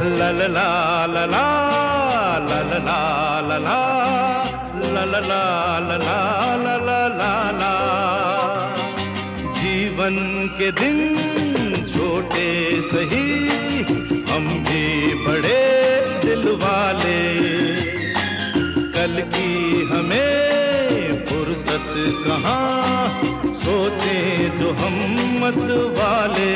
ला ला ला ला ला ला ला ला ला ला ला ला ला ला ला ला ला। जीवन के दिन छोटे सही, हम भी बड़े दिल वाले। कल की हमें फुर्सत कहाँ, सोचें जो हम मत वाले।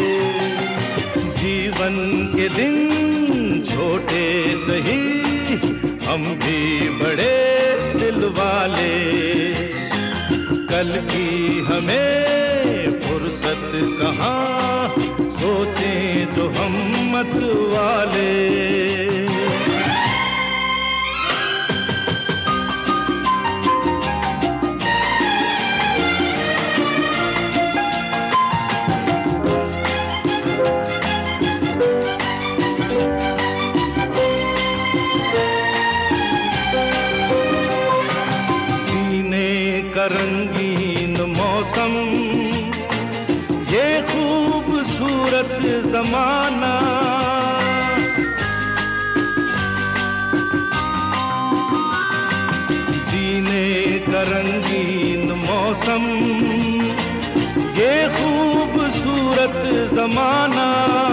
जीवन के दिन छोटे सही, हम भी बड़े दिल वाले। कल की हमें फुर्सत कहाँ, सोचें जो हम मत वाले। रंगीन मौसम, ये खूबसूरत जमाना। जीने का रंगीन मौसम, ये खूबसूरत जमाना।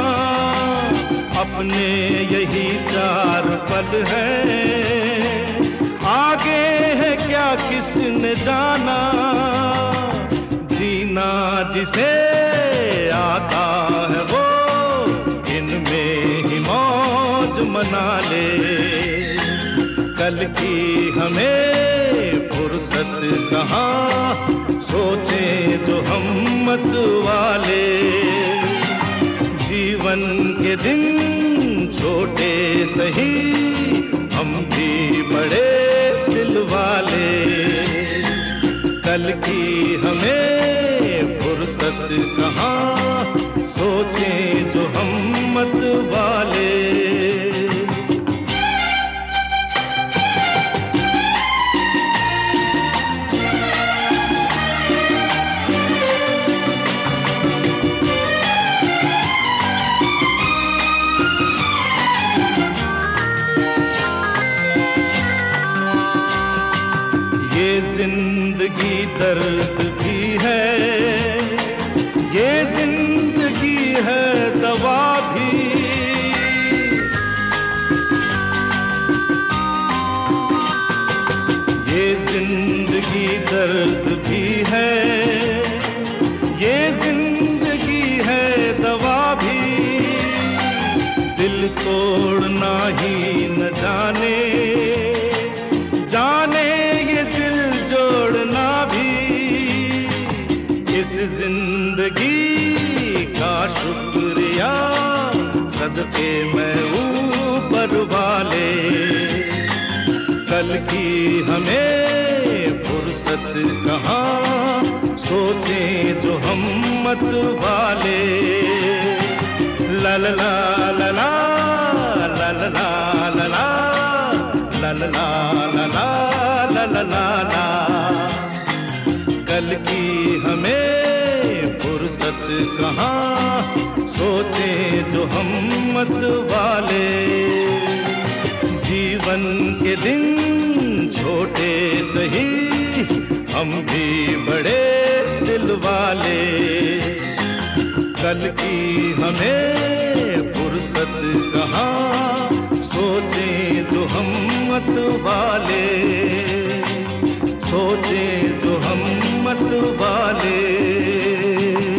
अपने यही चार पल हैं, आगे है क्या किसने जाना। जीना जिसे आता है वो इनमें ही मौज मना ले। कल की हमें फुर्सत कहाँ, सोचें जो हम मत वाले। जीवन के दिन छोटे सही, हम भी बड़े दिल वाले। कल की हमें फुर्सत कहाँ, सोचें जो हम मत वाले। जिंदगी दर्द भी है, ये जिंदगी है दवा भी। ये जिंदगी दर्द भी है, ये जिंदगी है दवा भी। दिल तोड़ना ही न जाने, जाने ये दिल जोड़ना भी। इस जिंदगी का शुक्रिया सदके मैं ऊपर वाले। कल की हमें फुर्सत कहाँ, सोचें जो हम मत वाले। ला ला ला ला ला ला ला ला ला ला ला ला ला ला ला ला। कल की हमें फुर्सत कहाँ, सोचें जो हम मत वाले। जीवन के दिन छोटे सही, हम भी बड़े दिल वाले। कल की हमें फुर्सत कहाँ, सोचें जो हम मत वाले। सोचें जो हम मत वाले।